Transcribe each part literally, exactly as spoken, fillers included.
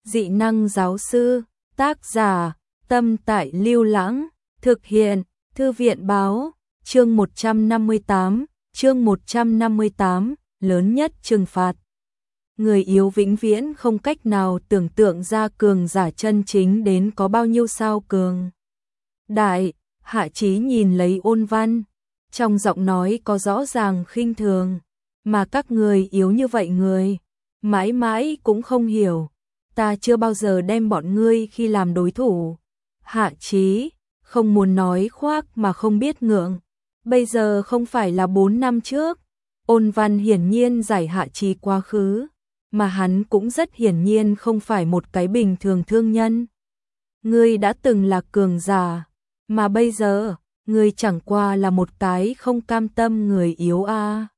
Dị năng giáo sư, tác giả, Tâm Tại Lưu Lãng, thực hiện, Thư viện báo, chương một trăm năm mươi tám, chương một trăm năm mươi tám, lớn nhất trừng phạt. Người yếu vĩnh viễn không cách nào tưởng tượng ra cường giả chân chính đến có bao nhiêu sao cường. Đại, Hạ Chí nhìn lấy Ôn Văn, trong giọng nói có rõ ràng khinh thường, mà các người yếu như vậy người, mãi mãi cũng không hiểu, ta chưa bao giờ đem bọn ngươi khi làm đối thủ. Hạ Chí, không muốn nói khoác mà không biết ngượng, bây giờ không phải là bốn năm trước. Ôn Văn hiển nhiên giải Hạ Chí quá khứ, mà hắn cũng rất hiển nhiên không phải một cái bình thường thương nhân. Ngươi đã từng là cường giả, mà bây giờ, ngươi chẳng qua là một cái không cam tâm người yếu a. À.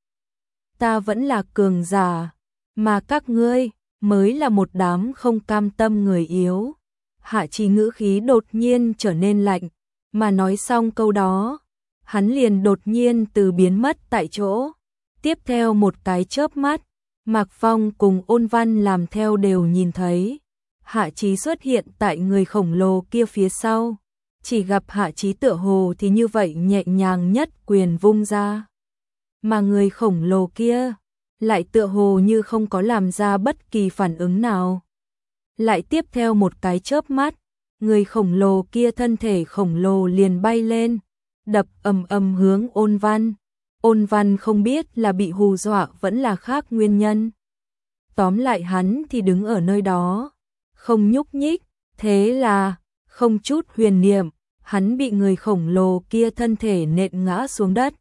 Ta vẫn là cường giả, mà các ngươi mới là một đám không cam tâm người yếu. Hạ Chí ngữ khí đột nhiên trở nên lạnh, mà nói xong câu đó, hắn liền đột nhiên từ biến mất tại chỗ. Tiếp theo một cái chớp mắt, Mạc Phong cùng Ôn Văn làm theo đều nhìn thấy Hạ Chí xuất hiện tại người khổng lồ kia phía sau. Chỉ gặp Hạ Chí tựa hồ thì như vậy nhẹ nhàng nhất quyền vung ra, mà người khổng lồ kia lại tựa hồ như không có làm ra bất kỳ phản ứng nào. Lại tiếp theo một cái chớp mắt, người khổng lồ kia thân thể khổng lồ liền bay lên, đập ầm ầm hướng Ôn Văn. Ôn Văn không biết là bị hù dọa vẫn là khác nguyên nhân. Tóm lại hắn thì đứng ở nơi đó, không nhúc nhích, thế là, không chút huyền niệm, hắn bị người khổng lồ kia thân thể nện ngã xuống đất.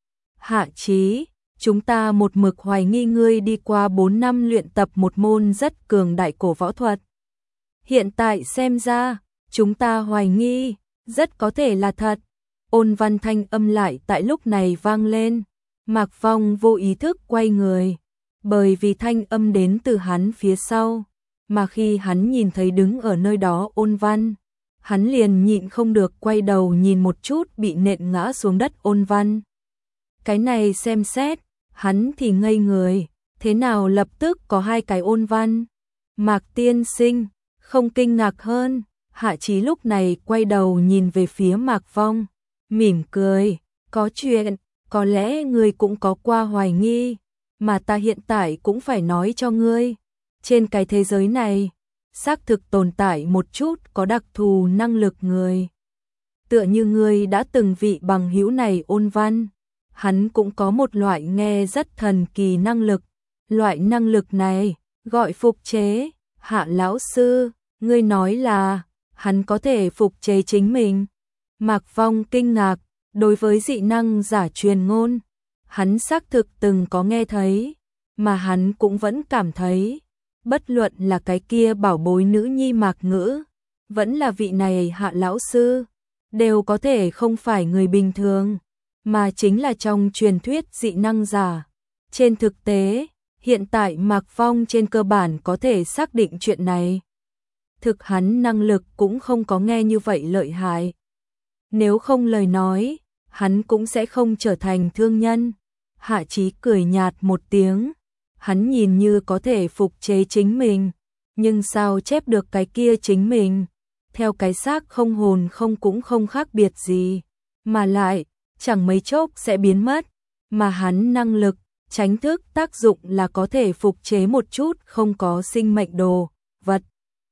Hạ Chí, chúng ta một mực hoài nghi ngươi đi qua bốn năm luyện tập một môn rất cường đại cổ võ thuật. Hiện tại xem ra, chúng ta hoài nghi, rất có thể là thật. Ôn Văn thanh âm lại tại lúc này vang lên. Mạc Phong vô ý thức quay người, bởi vì thanh âm đến từ hắn phía sau, mà khi hắn nhìn thấy đứng ở nơi đó Ôn Văn, hắn liền nhịn không được quay đầu nhìn một chút bị nện ngã xuống đất Ôn Văn. Cái này xem xét, hắn thì ngây người, thế nào lập tức có hai cái Ôn Văn? Mạc tiên sinh, không kinh ngạc hơn. Hạ Chí lúc này quay đầu nhìn về phía Mạc Phong, mỉm cười, có chuyện, có lẽ ngươi cũng có qua hoài nghi, mà ta hiện tại cũng phải nói cho ngươi. Trên cái thế giới này, xác thực tồn tại một chút có đặc thù năng lực người. Tựa như ngươi đã từng vị bằng hữu này Ôn Văn, hắn cũng có một loại nghe rất thần kỳ năng lực. Loại năng lực này, gọi phục chế. Hạ lão sư, ngươi nói là, hắn có thể phục chế chính mình. Mạc Phong kinh ngạc, đối với dị năng giả truyền ngôn, hắn xác thực từng có nghe thấy, mà hắn cũng vẫn cảm thấy, bất luận là cái kia bảo bối nữ nhi Mạc Ngữ, vẫn là vị này Hạ lão sư, đều có thể không phải người bình thường, mà chính là trong truyền thuyết dị năng giả. Trên thực tế, hiện tại Mạc Phong trên cơ bản có thể xác định chuyện này. Thực hắn năng lực cũng không có nghe như vậy lợi hại. Nếu không lời nói, hắn cũng sẽ không trở thành thương nhân. Hạ Chí cười nhạt một tiếng, hắn nhìn như có thể phục chế chính mình, nhưng sao chép được cái kia chính mình, theo cái xác không hồn không cũng không khác biệt gì, mà lại, chẳng mấy chốc sẽ biến mất, mà hắn năng lực, tránh thức tác dụng là có thể phục chế một chút không có sinh mệnh đồ, vật,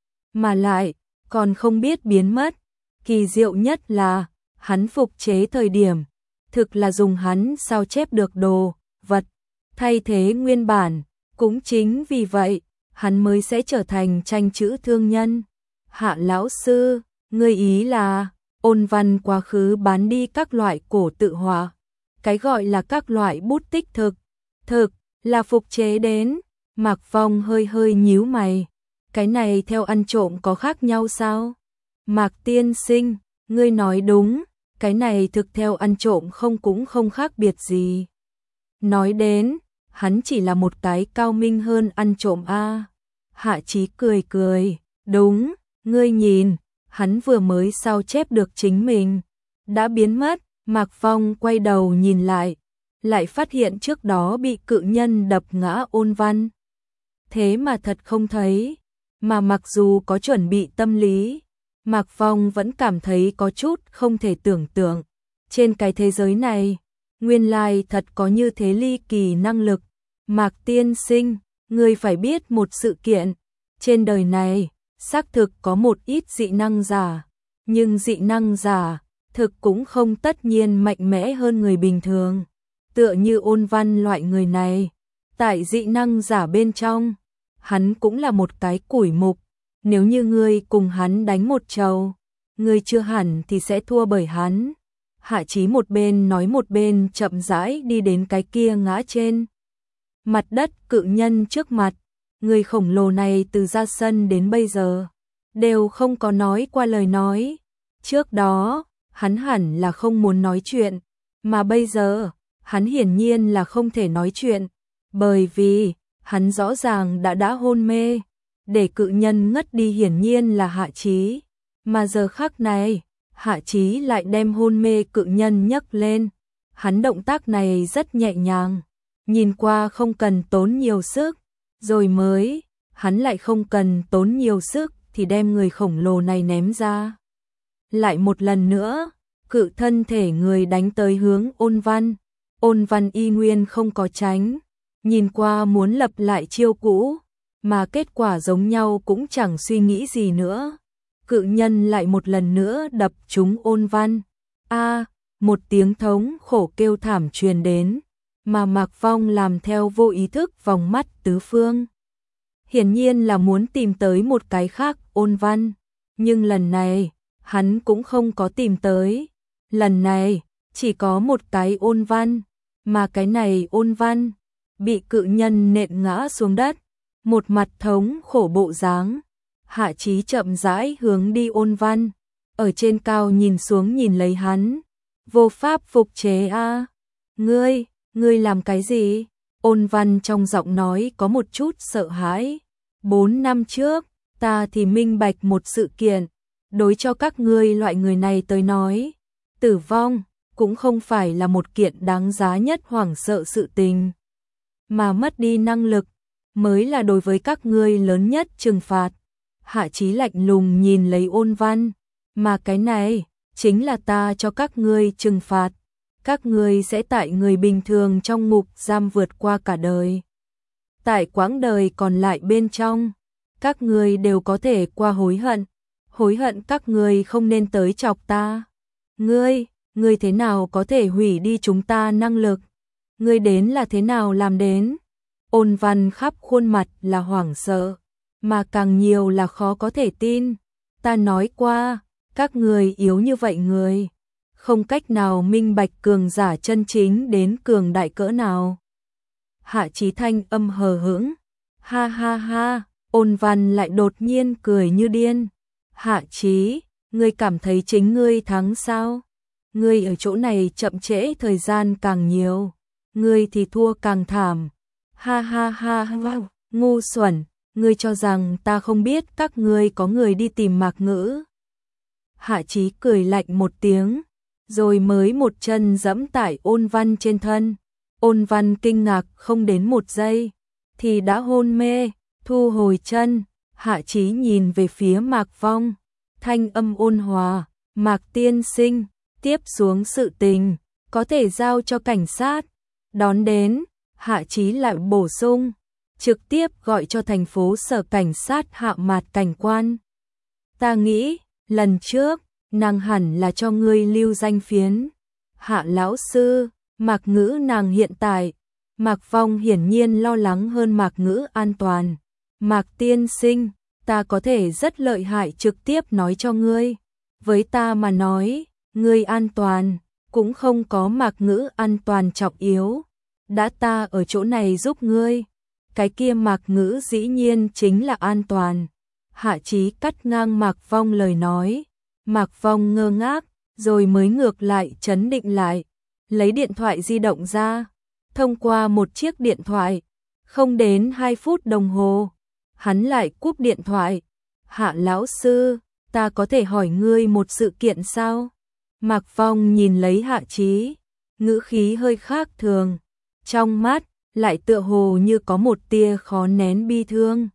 mà lại, còn không biết biến mất. Kỳ diệu nhất là, hắn phục chế thời điểm, thực là dùng hắn sao chép được đồ, vật, thay thế nguyên bản, cũng chính vì vậy, hắn mới sẽ trở thành tranh chữ thương nhân. Hạ lão sư, ngươi ý là, Ôn Văn quá khứ bán đi các loại cổ tự họa, cái gọi là các loại bút tích thực, thực, là phục chế đến. Mạc Phong hơi hơi nhíu mày, cái này theo ăn trộm có khác nhau sao? Mạc tiên sinh, ngươi nói đúng, cái này thực theo ăn trộm không cũng không khác biệt gì. Nói đến, hắn chỉ là một cái cao minh hơn ăn trộm a. À. Hạ Chí cười cười, đúng, ngươi nhìn, hắn vừa mới sao chép được chính mình, đã biến mất. Mạc Phong quay đầu nhìn lại, lại phát hiện trước đó bị cự nhân đập ngã Ôn Văn. Thế mà thật không thấy, mà mặc dù có chuẩn bị tâm lý, Mạc Phong vẫn cảm thấy có chút không thể tưởng tượng. Trên cái thế giới này, nguyên lai thật có như thế ly kỳ năng lực. Mạc tiên sinh, ngươi phải biết một sự kiện, trên đời này, xác thực có một ít dị năng giả, nhưng dị năng giả, thực cũng không tất nhiên mạnh mẽ hơn người bình thường. Tựa như Ôn Văn loại người này, tại dị năng giả bên trong, hắn cũng là một cái củi mục. Nếu như ngươi cùng hắn đánh một trầu, ngươi chưa hẳn thì sẽ thua bởi hắn. Hạ Chí một bên nói một bên chậm rãi đi đến cái kia ngã trên mặt đất cự nhân trước mặt. Người khổng lồ này từ ra sân đến bây giờ đều không có nói qua lời nói. Trước đó, hắn hẳn là không muốn nói chuyện, mà bây giờ, hắn hiển nhiên là không thể nói chuyện, bởi vì hắn rõ ràng đã đã hôn mê. Để cự nhân ngất đi hiển nhiên là Hạ Chí, mà giờ khắc này, Hạ Chí lại đem hôn mê cự nhân nhấc lên. Hắn động tác này rất nhẹ nhàng, nhìn qua không cần tốn nhiều sức, rồi mới, hắn lại không cần tốn nhiều sức thì đem người khổng lồ này ném ra. Lại một lần nữa, cự thân thể người đánh tới hướng Ôn Văn. Ôn Văn y nguyên không có tránh, nhìn qua muốn lập lại chiêu cũ, mà kết quả giống nhau cũng chẳng suy nghĩ gì nữa. Cự nhân lại một lần nữa đập trúng Ôn Văn. A, một tiếng thống khổ kêu thảm truyền đến, mà Mạc Phong làm theo vô ý thức vòng mắt tứ phương. Hiển nhiên là muốn tìm tới một cái khác Ôn Văn, nhưng lần này, hắn cũng không có tìm tới. Lần này, chỉ có một cái Ôn Văn, mà cái này Ôn Văn bị cự nhân nện ngã xuống đất, một mặt thống khổ bộ dáng. Hạ Chí chậm rãi hướng đi Ôn Văn, ở trên cao nhìn xuống nhìn lấy hắn. Vô pháp phục chế a, à? Ngươi, ngươi làm cái gì? Ôn Văn trong giọng nói có một chút sợ hãi. Bốn năm trước, ta thì minh bạch một sự kiện, đối cho các ngươi loại người này tới nói, tử vong cũng không phải là một kiện đáng giá nhất hoảng sợ sự tình, mà mất đi năng lực mới là đối với các ngươi lớn nhất trừng phạt. Hạ Chí lạnh lùng nhìn lấy Ôn Văn, mà cái này chính là ta cho các ngươi trừng phạt. Các ngươi sẽ tại người bình thường trong ngục giam vượt qua cả đời. Tại quãng đời còn lại bên trong, các ngươi đều có thể qua hối hận, hối hận các ngươi không nên tới chọc ta. Ngươi, ngươi thế nào có thể hủy đi chúng ta năng lực? Ngươi đến là thế nào làm đến? Ôn Văn khắp khuôn mặt là hoảng sợ, mà càng nhiều là khó có thể tin. Ta nói qua, các người yếu như vậy người, không cách nào minh bạch cường giả chân chính đến cường đại cỡ nào. Hạ Chí thanh âm hờ hững, ha ha ha. Ôn Văn lại đột nhiên cười như điên. Hạ Chí, ngươi cảm thấy chính ngươi thắng sao? Ngươi ở chỗ này chậm trễ thời gian càng nhiều, ngươi thì thua càng thảm. Ha ha ha, wow, ngu xuẩn, ngươi cho rằng ta không biết các ngươi có người đi tìm Mạc Ngữ. Hạ Chí cười lạnh một tiếng, rồi mới một chân giẫm tại Ôn Văn trên thân. Ôn Văn kinh ngạc không đến một giây, thì đã hôn mê, thu hồi chân. Hạ Chí nhìn về phía Mạc Phong, thanh âm ôn hòa, Mạc tiên sinh, tiếp xuống sự tình, có thể giao cho cảnh sát. Đón đến, Hạ Chí lại bổ sung, trực tiếp gọi cho thành phố sở cảnh sát Hạ Mạt cảnh quan. Ta nghĩ, lần trước, nàng hẳn là cho ngươi lưu danh phiến. Hạ lão sư, Mạc Ngữ nàng hiện tại. Mạc Phong hiển nhiên lo lắng hơn Mạc Ngữ an toàn. Mạc tiên sinh, ta có thể rất lợi hại trực tiếp nói cho ngươi. Với ta mà nói, ngươi an toàn, cũng không có Mạc Ngữ an toàn trọng yếu. Đã ta ở chỗ này giúp ngươi, cái kia Mạc Ngữ dĩ nhiên chính là an toàn. Hạ Chí cắt ngang Mạc Phong lời nói. Mạc Phong ngơ ngác, rồi mới ngược lại trấn định lại, lấy điện thoại di động ra, thông qua một chiếc điện thoại, không đến hai phút đồng hồ, hắn lại cúp điện thoại. Hạ lão sư, ta có thể hỏi ngươi một sự kiện sao? Mạc Phong nhìn lấy Hạ Chí, ngữ khí hơi khác thường, trong mắt lại tựa hồ như có một tia khó nén bi thương.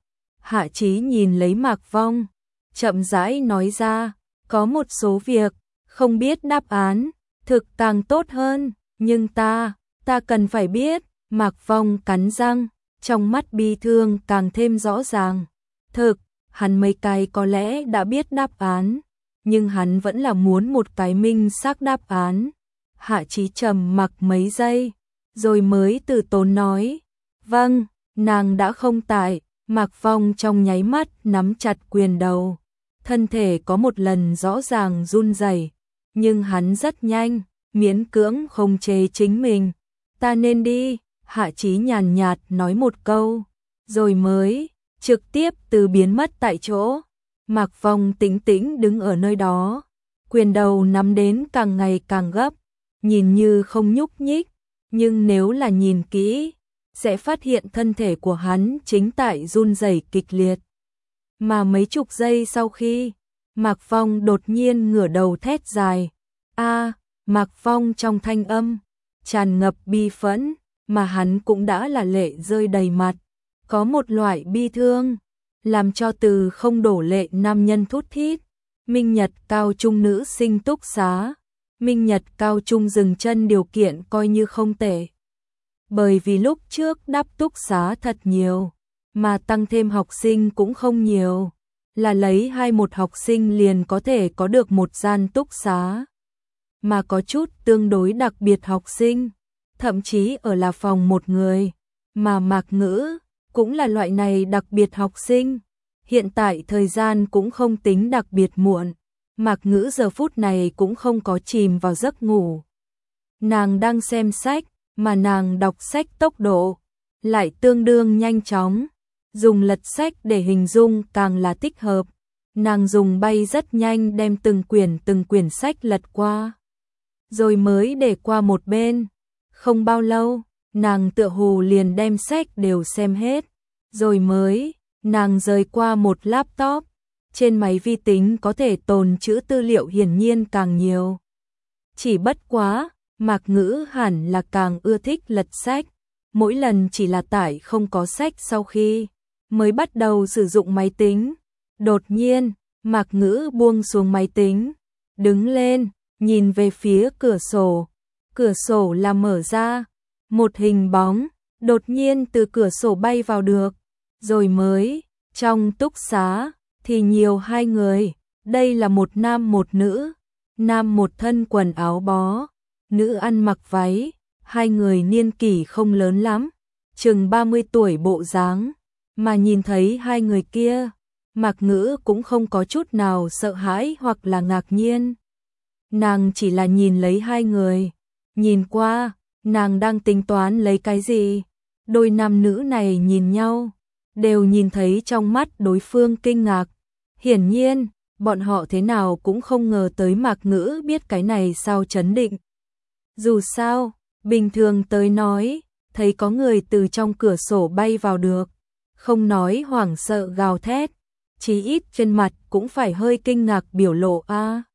Hạ Chí nhìn lấy Mạc Vong, chậm rãi nói ra, có một số việc, không biết đáp án, thực càng tốt hơn, nhưng ta, ta cần phải biết. Mạc Vong cắn răng, trong mắt bi thương càng thêm rõ ràng. Thực, hắn mấy cái có lẽ đã biết đáp án, nhưng hắn vẫn là muốn một cái minh xác đáp án. Hạ Chí trầm mặc mấy giây, rồi mới từ tốn nói, vâng, nàng đã không tại. Mạc Vong trong nháy mắt nắm chặt quyền đầu, thân thể có một lần rõ ràng run rẩy, nhưng hắn rất nhanh, miễn cưỡng khống chế chính mình. Ta nên đi, Hạ Chí nhàn nhạt nói một câu, rồi mới trực tiếp từ biến mất tại chỗ. Mạc Vong tĩnh tĩnh đứng ở nơi đó, quyền đầu nắm đến càng ngày càng gấp, nhìn như không nhúc nhích, nhưng nếu là nhìn kỹ, sẽ phát hiện thân thể của hắn chính tại run rẩy kịch liệt. Mà mấy chục giây sau khi, Mạc Vong đột nhiên ngửa đầu thét dài. A, Mạc Vong trong thanh âm tràn ngập bi phẫn, mà hắn cũng đã là lệ rơi đầy mặt. Có một loại bi thương, làm cho từ không đổ lệ nam nhân thút thít. Minh Nhật cao trung nữ sinh túc xá. Minh Nhật cao trung dừng chân điều kiện coi như không tệ. Bởi vì lúc trước đáp túc xá thật nhiều, mà tăng thêm học sinh cũng không nhiều, là lấy hai một học sinh liền có thể có được một gian túc xá. Mà có chút tương đối đặc biệt học sinh, thậm chí ở là phòng một người, mà Mạc Ngữ cũng là loại này đặc biệt học sinh. Hiện tại thời gian cũng không tính đặc biệt muộn, Mạc Ngữ giờ phút này cũng không có chìm vào giấc ngủ. Nàng đang xem sách, mà nàng đọc sách tốc độ lại tương đương nhanh chóng, dùng lật sách để hình dung càng là thích hợp. Nàng dùng bay rất nhanh đem từng quyển từng quyển sách lật qua, rồi mới để qua một bên. Không bao lâu, nàng tựa hồ liền đem sách đều xem hết, rồi mới, nàng rời qua một laptop. Trên máy vi tính có thể tồn trữ tư liệu hiển nhiên càng nhiều. Chỉ bất quá, Mạc Ngữ hẳn là càng ưa thích lật sách, mỗi lần chỉ là tải không có sách sau khi mới bắt đầu sử dụng máy tính. Đột nhiên, Mạc Ngữ buông xuống máy tính, đứng lên, nhìn về phía cửa sổ. Cửa sổ là mở ra, một hình bóng đột nhiên từ cửa sổ bay vào được, rồi mới, trong túc xá thì nhiều hai người, đây là một nam một nữ. Nam một thân quần áo bó, nữ ăn mặc váy, hai người niên kỷ không lớn lắm, chừng ba mươi tuổi bộ dáng, mà nhìn thấy hai người kia, Mạc Ngữ cũng không có chút nào sợ hãi hoặc là ngạc nhiên. Nàng chỉ là nhìn lấy hai người, nhìn qua, nàng đang tính toán lấy cái gì. Đôi nam nữ này nhìn nhau, đều nhìn thấy trong mắt đối phương kinh ngạc. Hiển nhiên, bọn họ thế nào cũng không ngờ tới Mạc Ngữ biết cái này sao chấn định. Dù sao, bình thường tới nói, thấy có người từ trong cửa sổ bay vào được, không nói hoảng sợ gào thét, chí ít trên mặt cũng phải hơi kinh ngạc biểu lộ a.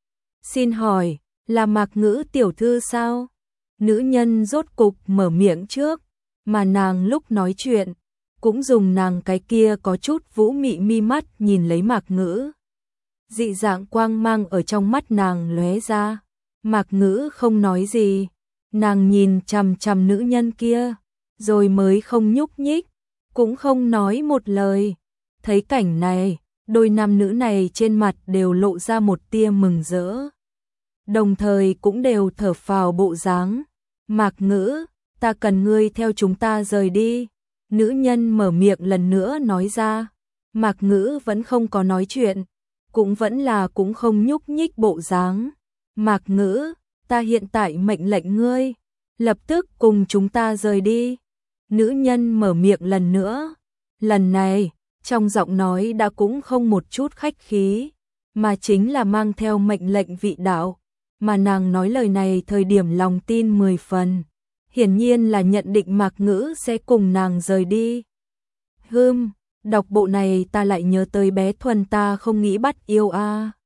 Xin hỏi, là Mạc Ngữ tiểu thư sao? Nữ nhân rốt cục mở miệng trước, mà nàng lúc nói chuyện, cũng dùng nàng cái kia có chút vũ mị mi mắt nhìn lấy Mạc Ngữ. Dị dạng quang mang ở trong mắt nàng lóe ra. Mạc Ngữ không nói gì, nàng nhìn chằm chằm nữ nhân kia, rồi mới không nhúc nhích, cũng không nói một lời. Thấy cảnh này, đôi nam nữ này trên mặt đều lộ ra một tia mừng rỡ, đồng thời cũng đều thở phào bộ dáng. Mạc Ngữ, ta cần ngươi theo chúng ta rời đi. Nữ nhân mở miệng lần nữa nói ra. Mạc Ngữ vẫn không có nói chuyện, cũng vẫn là cũng không nhúc nhích bộ dáng. Mạc Ngữ, ta hiện tại mệnh lệnh ngươi, lập tức cùng chúng ta rời đi. Nữ nhân mở miệng lần nữa, lần này, trong giọng nói đã cũng không một chút khách khí, mà chính là mang theo mệnh lệnh vị đạo. Mà nàng nói lời này thời điểm lòng tin mười phần, hiển nhiên là nhận định Mạc Ngữ sẽ cùng nàng rời đi. Hừm, đọc bộ này ta lại nhớ tới bé Thuần ta không nghĩ bắt yêu a.